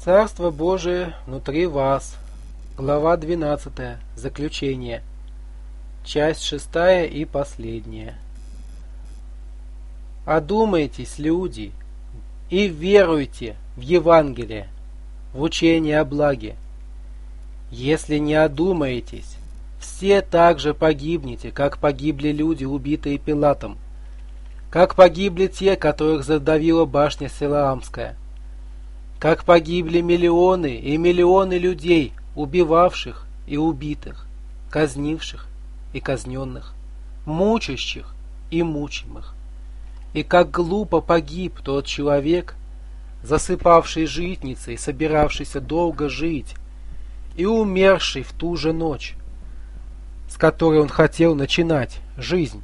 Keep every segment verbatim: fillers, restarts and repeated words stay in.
Царство Божие внутри вас. Глава двенадцатая. Заключение. Часть шестая и последняя. Одумайтесь, люди, и веруйте в Евангелие, в учение о благе. Если не одумаетесь, все так же погибнете, как погибли люди, убитые Пилатом, как погибли те, которых задавила башня Силаамская, как погибли миллионы и миллионы людей, убивавших и убитых, казнивших и казненных, мучащих и мучимых. И как глупо погиб тот человек, засыпавший житницей, собиравшийся долго жить, и умерший в ту же ночь, с которой он хотел начинать жизнь.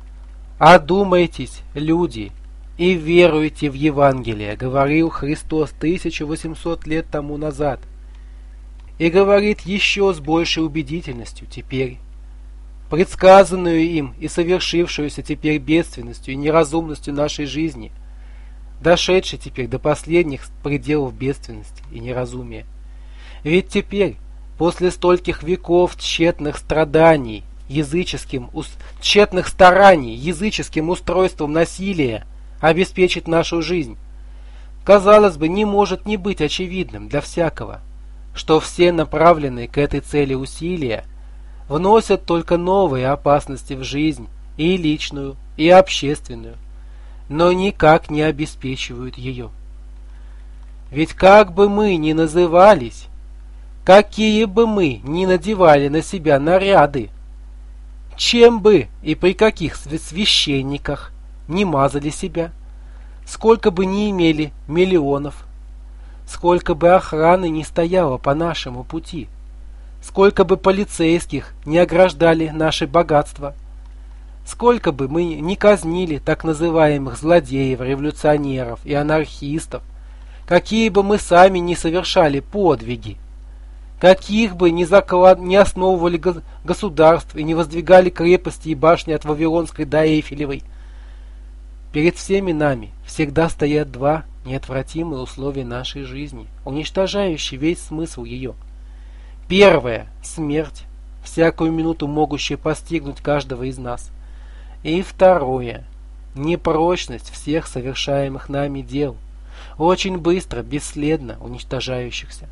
Одумайтесь, люди, и веруйте в Евангелие, говорил Христос тысяча восемьсот лет тому назад, и говорит еще с большей убедительностью теперь. Предсказанную им и совершившуюся теперь бедственностью и неразумностью нашей жизни, дошедшей теперь до последних пределов бедственности и неразумия. Ведь теперь, после стольких веков тщетных страданий, языческим, тщетных стараний, языческим устройством насилия обеспечить нашу жизнь, казалось бы, не может не быть очевидным для всякого, что все направленные к этой цели усилия вносят только новые опасности в жизнь, и личную, и общественную, но никак не обеспечивают ее. Ведь как бы мы ни назывались, какие бы мы ни надевали на себя наряды, чем бы и при каких священниках не мазали себя, сколько бы ни имели миллионов, сколько бы охраны не стояло по нашему пути, сколько бы полицейских не ограждали наши богатства, сколько бы мы не казнили так называемых злодеев, революционеров и анархистов, какие бы мы сами не совершали подвиги, каких бы ни, заклад... ни основывали го... государств и не воздвигали крепости и башни от Вавилонской до Эйфелевой, перед всеми нами всегда стоят два неотвратимые условия нашей жизни, уничтожающие весь смысл ее. Первое – смерть, всякую минуту могущая постигнуть каждого из нас. И второе – непрочность всех совершаемых нами дел, очень быстро, бесследно уничтожающихся.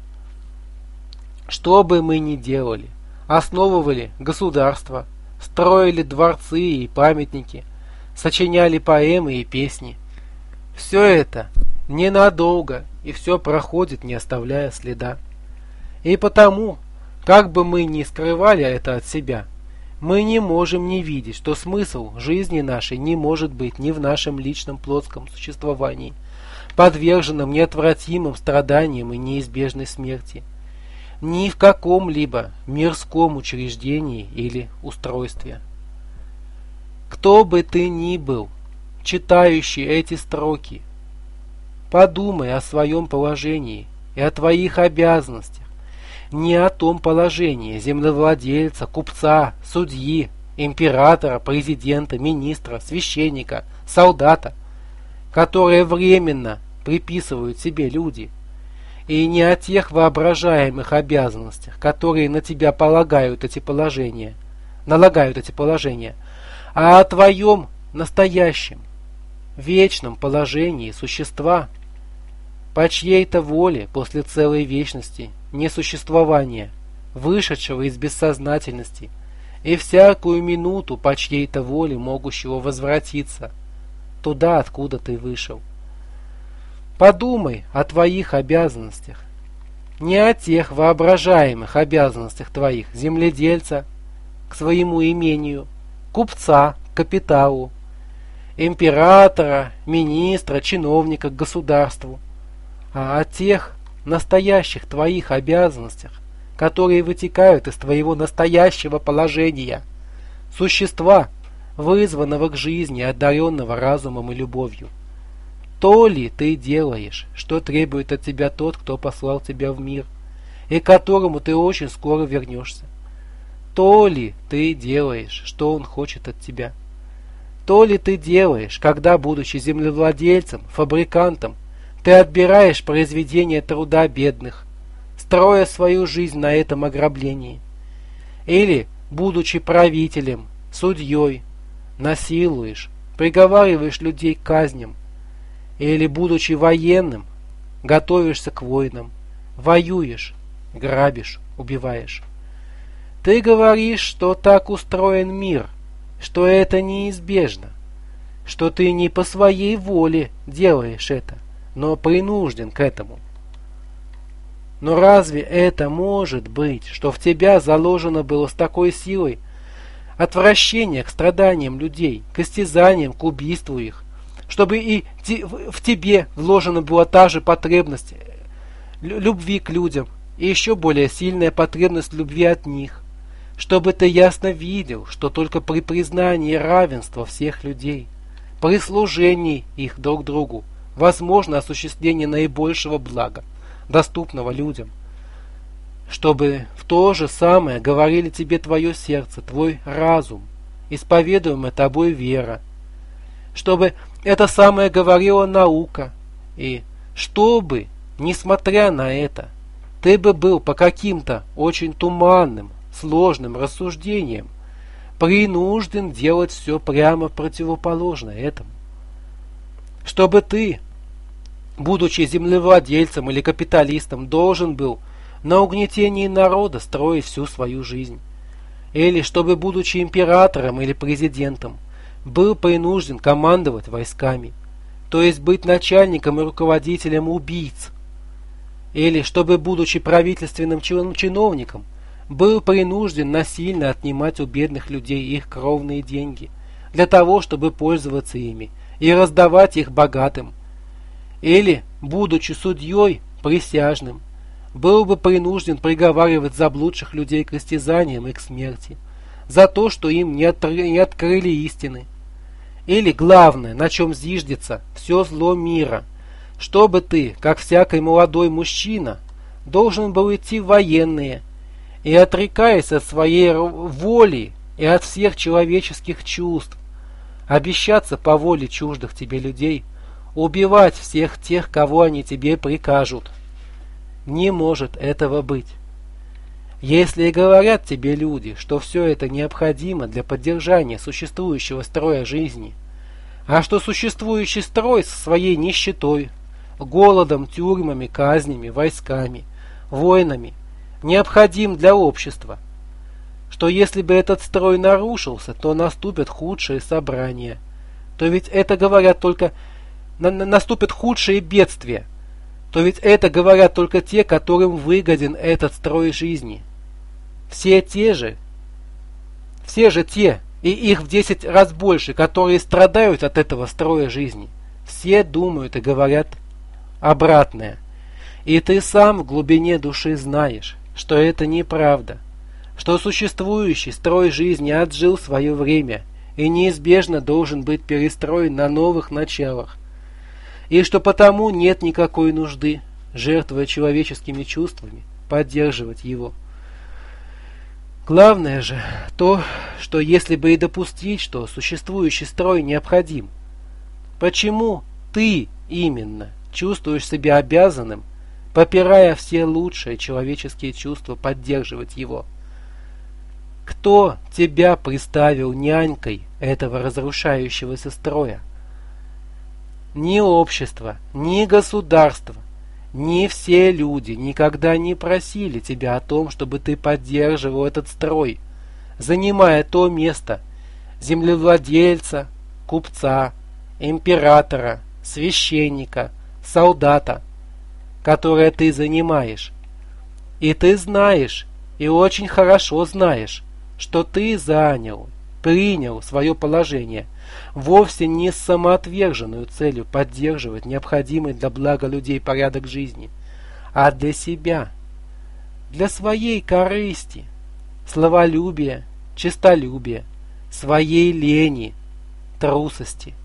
Что бы мы ни делали, основывали государства, строили дворцы и памятники, сочиняли поэмы и песни, все это ненадолго, и все проходит, не оставляя следа. И потому, как бы мы ни скрывали это от себя, мы не можем не видеть, что смысл жизни нашей не может быть ни в нашем личном плотском существовании, подверженном неотвратимым страданиям и неизбежной смерти, ни в каком-либо мирском учреждении или устройстве. Кто бы ты ни был, читающий эти строки, подумай о своем положении и о твоих обязанностях, не о том положении землевладельца, купца, судьи, императора, президента, министра, священника, солдата, которое временно приписывают себе люди, и не о тех воображаемых обязанностях, которые на тебя полагают эти положения, налагают эти положения, а о твоем настоящем, вечном положении существа, по чьей-то воле после целой вечности несуществования, вышедшего из бессознательности, и всякую минуту по чьей-то воле могущего возвратиться туда, откуда ты вышел. Подумай о твоих обязанностях, не о тех воображаемых обязанностях твоих земледельца к своему имению, купца к капиталу, императора, министра, чиновника к государству, а о тех настоящих твоих обязанностях, которые вытекают из твоего настоящего положения, существа, вызванного к жизни, одаренного разумом и любовью. То ли ты делаешь, что требует от тебя тот, кто послал тебя в мир, и к которому ты очень скоро вернешься? То ли ты делаешь, что он хочет от тебя? То ли ты делаешь, когда, будучи землевладельцем, фабрикантом, Ты отбираешь произведения труда бедных, строя свою жизнь на этом ограблении. Или, будучи правителем, судьей, насилуешь, приговариваешь людей к казням. Или, будучи военным, готовишься к войнам, воюешь, грабишь, убиваешь. Ты говоришь, что так устроен мир, что это неизбежно, что ты не по своей воле делаешь это, но принужден к этому. Но разве это может быть, что в тебя заложено было с такой силой отвращение к страданиям людей, к истязаниям, к убийству их, чтобы и в тебе вложена была та же потребность любви к людям и еще более сильная потребность любви от них, чтобы ты ясно видел, что только при признании равенства всех людей, при служении их друг другу, возможно осуществление наибольшего блага, доступного людям, чтобы в то же самое говорили тебе твое сердце, твой разум, исповедуемая тобой вера, чтобы это самое говорила наука, и чтобы, несмотря на это, ты бы был по каким-то очень туманным, сложным рассуждениям принужден делать все прямо противоположное этому. Чтобы ты, будучи землевладельцем или капиталистом, должен был на угнетении народа строить всю свою жизнь. Или чтобы, будучи императором или президентом, был принужден командовать войсками, то есть быть начальником и руководителем убийц. Или чтобы, будучи правительственным чиновником, был принужден насильно отнимать у бедных людей их кровные деньги, для того, чтобы пользоваться ими и раздавать их богатым. Или, будучи судьей присяжным, был бы принужден приговаривать заблудших людей к истязаниям и к смерти, за то, что им не, от, не открыли истины. Или, главное, на чем зиждется все зло мира, чтобы ты, как всякий молодой мужчина, должен был идти в военные, и, отрекаясь от своей воли и от всех человеческих чувств, обещаться по воле чуждых тебе людей, убивать всех тех, кого они тебе прикажут. Не может этого быть. Если и говорят тебе люди, что все это необходимо для поддержания существующего строя жизни, а что существующий строй со своей нищетой, голодом, тюрьмами, казнями, войсками, войнами необходим для общества, что если бы этот строй нарушился, то наступят худшие собрания, то ведь это говорят только на, на, наступят худшие бедствия, то ведь это говорят только те, которым выгоден этот строй жизни. Все те же, все же те, и их в десять раз больше, которые страдают от этого строя жизни, все думают и говорят обратное. И ты сам в глубине души знаешь, что это неправда, что существующий строй жизни отжил свое время и неизбежно должен быть перестроен на новых началах, и что потому нет никакой нужды, жертвуя человеческими чувствами, поддерживать его. Главное же то, что если бы и допустить, что существующий строй необходим, почему ты именно чувствуешь себя обязанным, попирая все лучшие человеческие чувства, поддерживать его? Кто тебя приставил нянькой этого разрушающегося строя? Ни общество, ни государство, ни все люди никогда не просили тебя о том, чтобы ты поддерживал этот строй, занимая то место землевладельца, купца, императора, священника, солдата, которое ты занимаешь. И ты знаешь, и очень хорошо знаешь, что ты занял, принял свое положение вовсе не с самоотверженную целью поддерживать необходимый для блага людей порядок жизни, а для себя, для своей корысти, словолюбия, честолюбия, своей лени, трусости.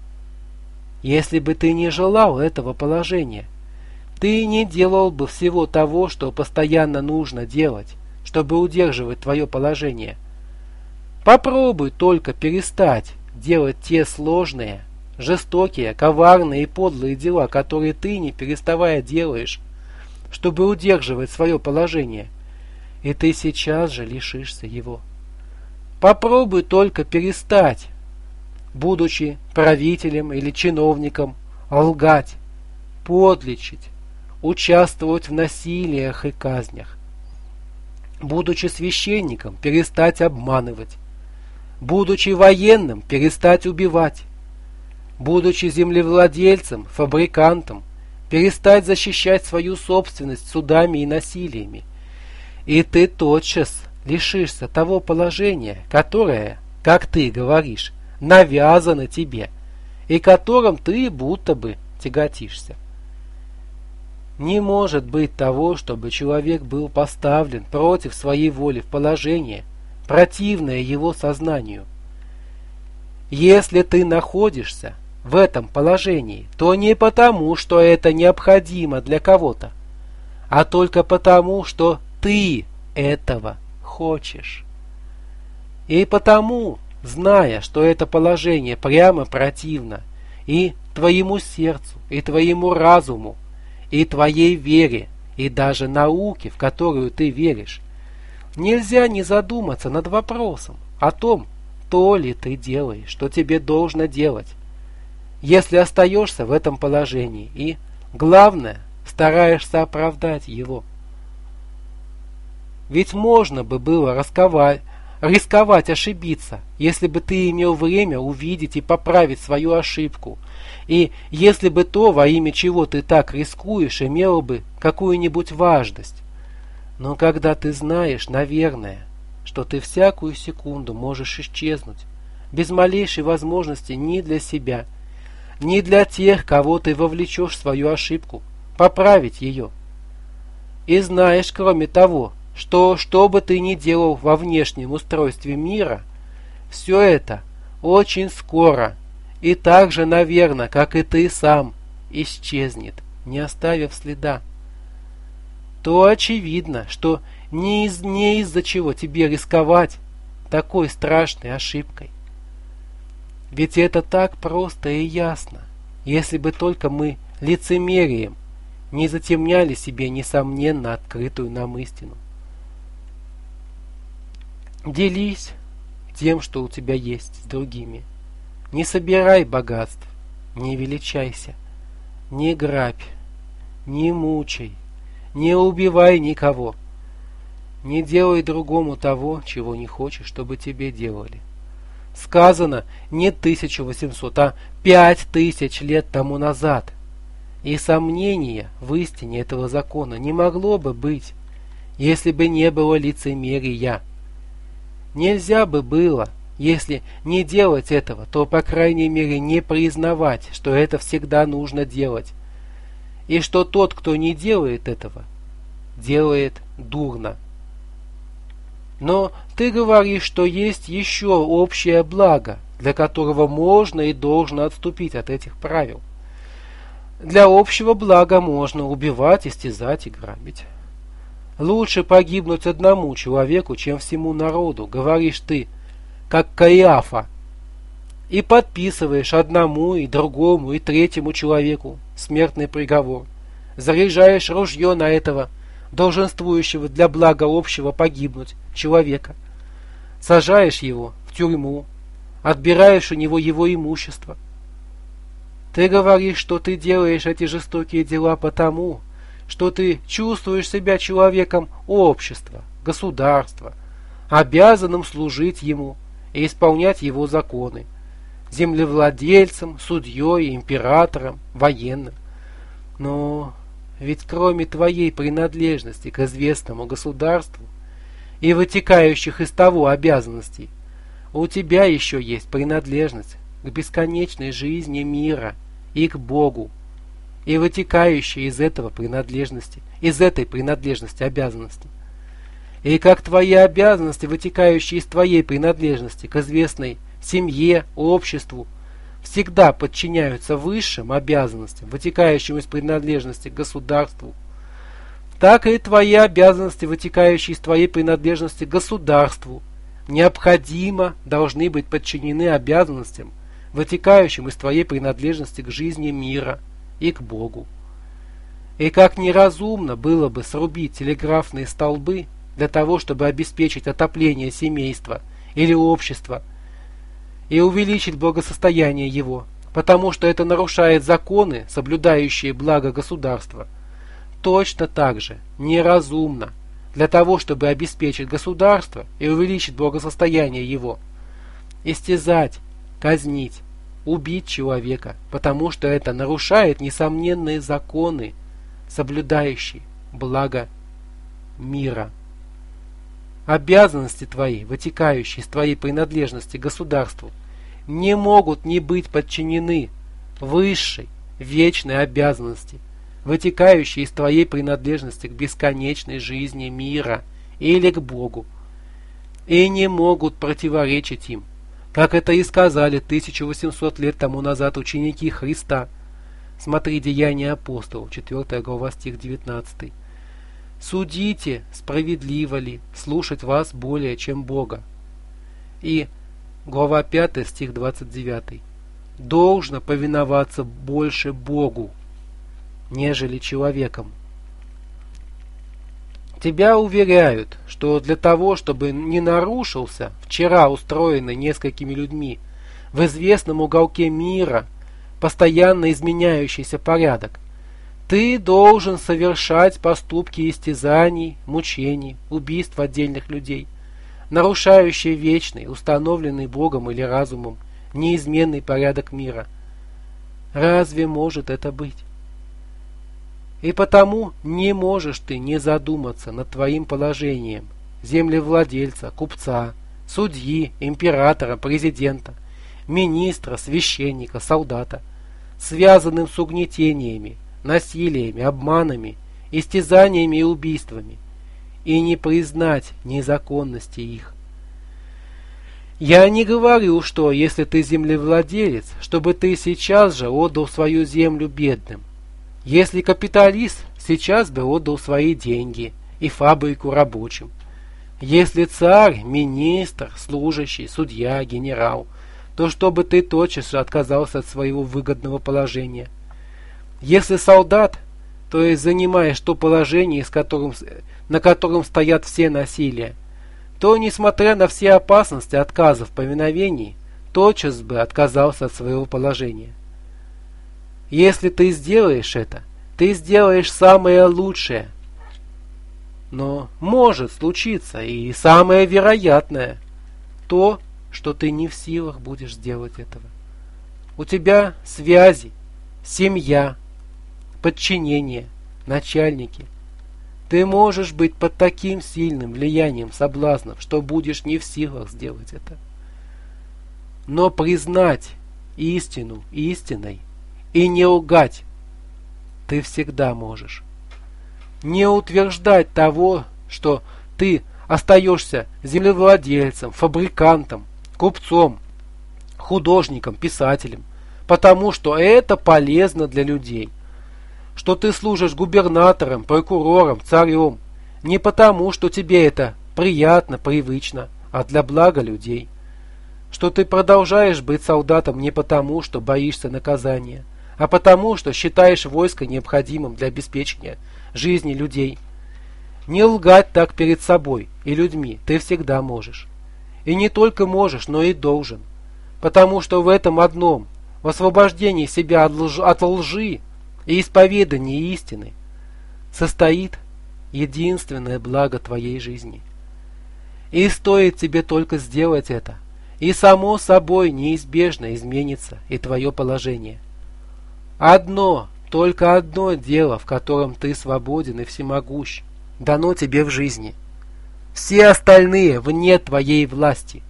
Если бы ты не желал этого положения, ты не делал бы всего того, что постоянно нужно делать, чтобы удерживать твое положение. Попробуй только перестать делать те сложные, жестокие, коварные и подлые дела, которые ты, не переставая, делаешь, чтобы удерживать свое положение, и ты сейчас же лишишься его. Попробуй только перестать, будучи правителем или чиновником, лгать, подлечить, участвовать в насилиях и казнях. Будучи священником, перестать обманывать. Будучи военным, перестать убивать. Будучи землевладельцем, фабрикантом, перестать защищать свою собственность судами и насилиями. И ты тотчас лишишься того положения, которое, как ты говоришь, навязано тебе, и которым ты будто бы тяготишься. Не может быть того, чтобы человек был поставлен против своей воли в положение, противное его сознанию. Если ты находишься в этом положении, то не потому, что это необходимо для кого-то, а только потому, что ты этого хочешь. И потому, зная, что это положение прямо противно и твоему сердцу, и твоему разуму, и твоей вере, и даже науке, в которую ты веришь, нельзя не задуматься над вопросом о том, то ли ты делаешь, что тебе должно делать, если остаешься в этом положении и, главное, стараешься оправдать его. Ведь можно бы было рисковать, рисковать ошибиться, если бы ты имел время увидеть и поправить свою ошибку, и если бы то, во имя чего ты так рискуешь, имело бы какую-нибудь важность. Но когда ты знаешь, наверное, что ты всякую секунду можешь исчезнуть, без малейшей возможности ни для себя, ни для тех, кого ты вовлечешь в свою ошибку, поправить ее. И знаешь, кроме того, что, что бы ты ни делал во внешнем устройстве мира, все это очень скоро и так же, наверное, как и ты сам, исчезнет, не оставив следа. То очевидно, что не, из, не из-за чего тебе рисковать такой страшной ошибкой. Ведь это так просто и ясно, если бы только мы лицемерием не затемняли себе несомненно открытую нам истину. Делись тем, что у тебя есть, с другими. Не собирай богатств, не величайся, не грабь, не мучай, не убивай никого. Не делай другому того, чего не хочешь, чтобы тебе делали. Сказано не тысяча восемьсот, а пять тысяч лет тому назад. И сомнения в истине этого закона не могло бы быть, если бы не было лицемерия. Нельзя бы было, если не делать этого, то, по крайней мере, не признавать, что это всегда нужно делать, и что тот, кто не делает этого, делает дурно. Но ты говоришь, что есть еще общее благо, для которого можно и должно отступить от этих правил. Для общего блага можно убивать, истязать и грабить. Лучше погибнуть одному человеку, чем всему народу, говоришь ты, как Каиафа, и подписываешь одному и другому и третьему человеку смертный приговор. Заряжаешь ружье на этого, долженствующего для блага общего погибнуть человека. Сажаешь его в тюрьму, отбираешь у него его имущество. Ты говоришь, что ты делаешь эти жестокие дела потому, что ты чувствуешь себя человеком общества, государства, обязанным служить ему и исполнять его законы, землевладельцем, судьей, императором, военным. Но ведь кроме твоей принадлежности к известному государству и вытекающих из того обязанностей, у тебя еще есть принадлежность к бесконечной жизни мира и к Богу, и вытекающие из этого принадлежности, из этой принадлежности обязанности. И как твои обязанности, вытекающие из твоей принадлежности к известной семье, обществу, всегда подчиняются высшим обязанностям, вытекающим из принадлежности к государству, так и твои обязанности, вытекающие из твоей принадлежности к государству, необходимо должны быть подчинены обязанностям, вытекающим из твоей принадлежности к жизни мира и к Богу. И как неразумно было бы срубить телеграфные столбы для того, чтобы обеспечить отопление семейства или общества и увеличить благосостояние его, потому что это нарушает законы, соблюдающие благо государства. Точно так же неразумно для того, чтобы обеспечить государство и увеличить благосостояние его, истязать, казнить, убить человека, потому что это нарушает несомненные законы, соблюдающие благо мира. Обязанности твои, вытекающие из твоей принадлежности к государству, не могут не быть подчинены высшей, вечной обязанности, вытекающей из твоей принадлежности к бесконечной жизни мира или к Богу, и не могут противоречить им, как это и сказали тысяча восемьсот лет тому назад ученики Христа. Смотри Деяния апостолов, четвёртая глава, стих девятнадцатый. «Судите, справедливо ли слушать вас более, чем Бога». И глава пятая, стих двадцать девятый. «Должно повиноваться больше Богу, нежели человеком». Тебя уверяют, что для того, чтобы не нарушился вчера устроенный несколькими людьми в известном уголке мира постоянно изменяющийся порядок, ты должен совершать поступки истязаний, мучений, убийств отдельных людей, нарушающие вечный, установленный Богом или разумом, неизменный порядок мира. Разве может это быть? И потому не можешь ты не задуматься над твоим положением землевладельца, купца, судьи, императора, президента, министра, священника, солдата, связанным с угнетениями, насилиями, обманами, истязаниями и убийствами, и не признать незаконности их. Я не говорю, что если ты землевладелец, чтобы ты сейчас же отдал свою землю бедным. Если капиталист, сейчас бы отдал свои деньги и фабрику рабочим. Если царь, министр, служащий, судья, генерал, то чтобы ты тотчас же отказался от своего выгодного положения. Если солдат, то есть занимаешь то положение, с которым, на котором стоят все насилия, то, несмотря на все опасности отказа в повиновении, тотчас бы отказался от своего положения. Если ты сделаешь это, ты сделаешь самое лучшее. Но может случиться и самое вероятное, то, что ты не в силах будешь сделать этого. У тебя связи, семья, подчинение, начальники. Ты можешь быть под таким сильным влиянием соблазнов, что будешь не в силах сделать это. Но признать истину истиной и не лгать ты всегда можешь. Не утверждать того, что ты остаешься землевладельцем, фабрикантом, купцом, художником, писателем, потому что это полезно для людей. Что ты служишь губернатором, прокурором, царем, не потому, что тебе это приятно, привычно, а для блага людей. Что ты продолжаешь быть солдатом не потому, что боишься наказания, а потому, что считаешь войско необходимым для обеспечения жизни людей. Не лгать так перед собой и людьми ты всегда можешь. И не только можешь, но и должен. Потому что в этом одном, в освобождении себя от лжи, от лжи и исповедании истины, состоит единственное благо твоей жизни. И стоит тебе только сделать это, и само собой неизбежно изменится и твое положение. Одно, только одно дело, в котором ты свободен и всемогущ, дано тебе в жизни. Все остальные вне твоей власти.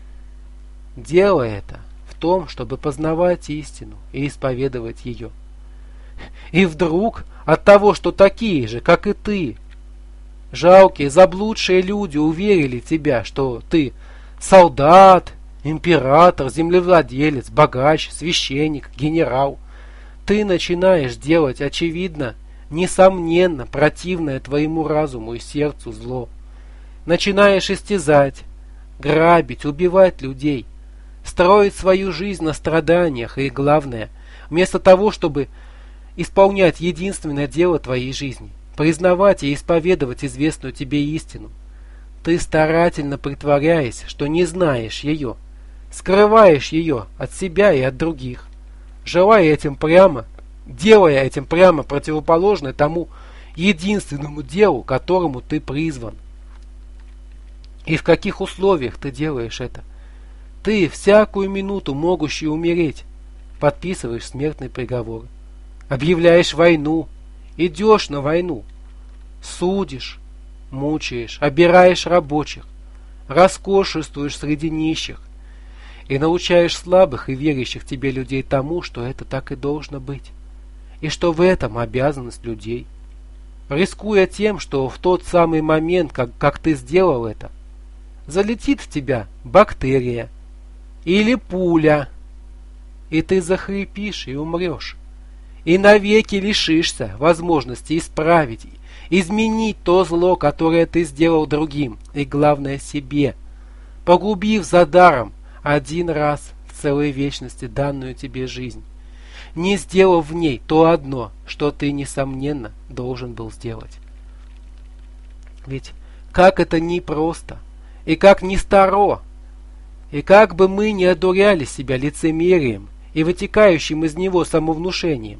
Дело это в том, чтобы познавать истину и исповедовать ее. И вдруг от того, что такие же, как и ты, жалкие, заблудшие люди уверили тебя, что ты солдат, император, землевладелец, богач, священник, генерал, ты начинаешь делать, очевидно, несомненно, противное твоему разуму и сердцу зло. Начинаешь истязать, грабить, убивать людей, строить свою жизнь на страданиях и, главное, вместо того, чтобы исполнять единственное дело твоей жизни, признавать и исповедовать известную тебе истину, ты, старательно притворяясь, что не знаешь ее, скрываешь ее от себя и от других, желая этим прямо, делая этим прямо противоположное тому единственному делу, к которому ты призван. И в каких условиях ты делаешь это? Ты, всякую минуту могущий умереть, подписываешь смертный приговор, объявляешь войну, идешь на войну, судишь, мучаешь, обираешь рабочих, роскошествуешь среди нищих и научаешь слабых и верящих тебе людей тому, что это так и должно быть, и что в этом обязанность людей, рискуя тем, что в тот самый момент, как, как ты сделал это, залетит в тебя бактерия или пуля, и ты захрипишь и умрешь, и навеки лишишься возможности исправить, изменить то зло, которое ты сделал другим, и главное себе, погубив за даром один раз в целой вечности данную тебе жизнь, не сделав в ней то одно, что ты, несомненно, должен был сделать. Ведь как это непросто, и как не старо, и как бы мы не одуряли себя лицемерием и вытекающим из него самовнушением,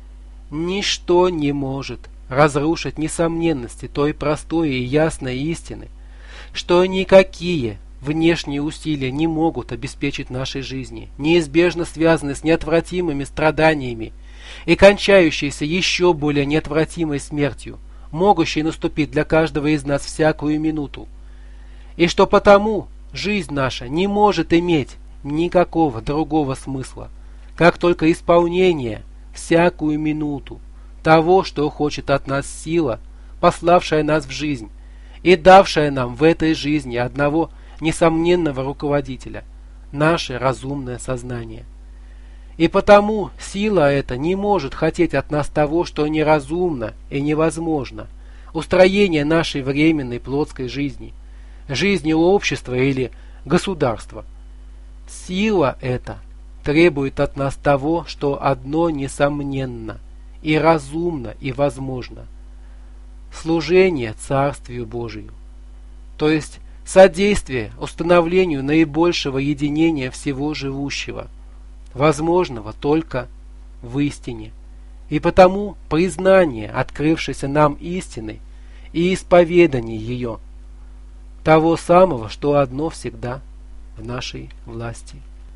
ничто не может разрушить несомненности той простой и ясной истины, что никакие внешние усилия не могут обеспечить нашей жизни, неизбежно связанные с неотвратимыми страданиями и кончающиеся еще более неотвратимой смертью, могущей наступить для каждого из нас всякую минуту, и что потому жизнь наша не может иметь никакого другого смысла, как только исполнение всякую минуту того, что хочет от нас сила, пославшая нас в жизнь и давшая нам в этой жизни одного несомненного руководителя, наше разумное сознание. И потому сила эта не может хотеть от нас того, что неразумно и невозможно, устроение нашей временной плотской жизни, жизни общества или государства. Сила эта требует от нас того, что одно несомненно и разумно и возможно – служение Царствию Божию, то есть содействие установлению наибольшего единения всего живущего, возможного только в истине, и потому признание открывшейся нам истины и исповедание ее, того самого, что одно всегда в нашей власти.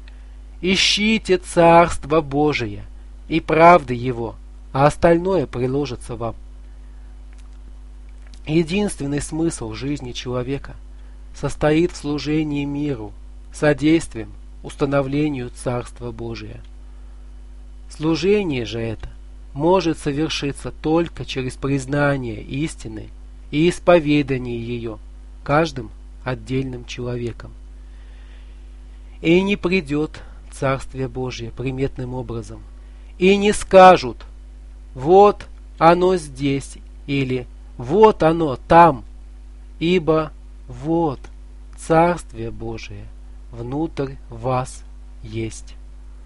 Ищите Царство Божие и правды Его, а остальное приложится вам. Единственный смысл жизни человека состоит в служении миру, содействием установлению Царства Божия. Служение же это может совершиться только через признание истины и исповедание ее каждым отдельным человеком. И не придет Царствие Божие приметным образом, и не скажут: вот оно здесь, или вот оно там, ибо вот Царствие Божие внутрь вас есть.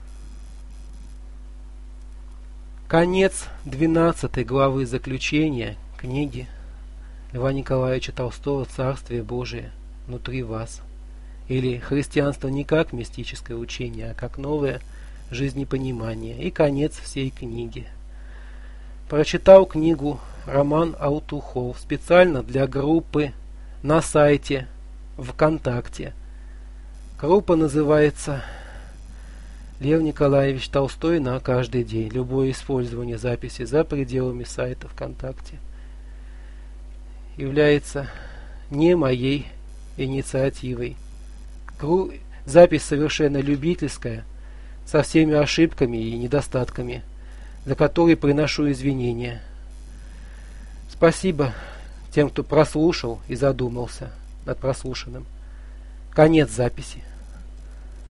Конец двенадцатой главы заключения книги Льва Николаевича Толстого «Царствие Божие внутри вас», или «Христианство не как мистическое учение, а как новое жизнепонимание», и конец всей книги. Прочитал книгу Роман Алтухов специально для группы на сайте ВКонтакте. Группа называется «Лев Николаевич Толстой на каждый день. Любое использование записи за пределами сайта ВКонтакте» является не моей инициативой. Запись совершенно любительская, со всеми ошибками и недостатками, за которые приношу извинения. Спасибо тем, кто прослушал и задумался над прослушанным. Конец записи.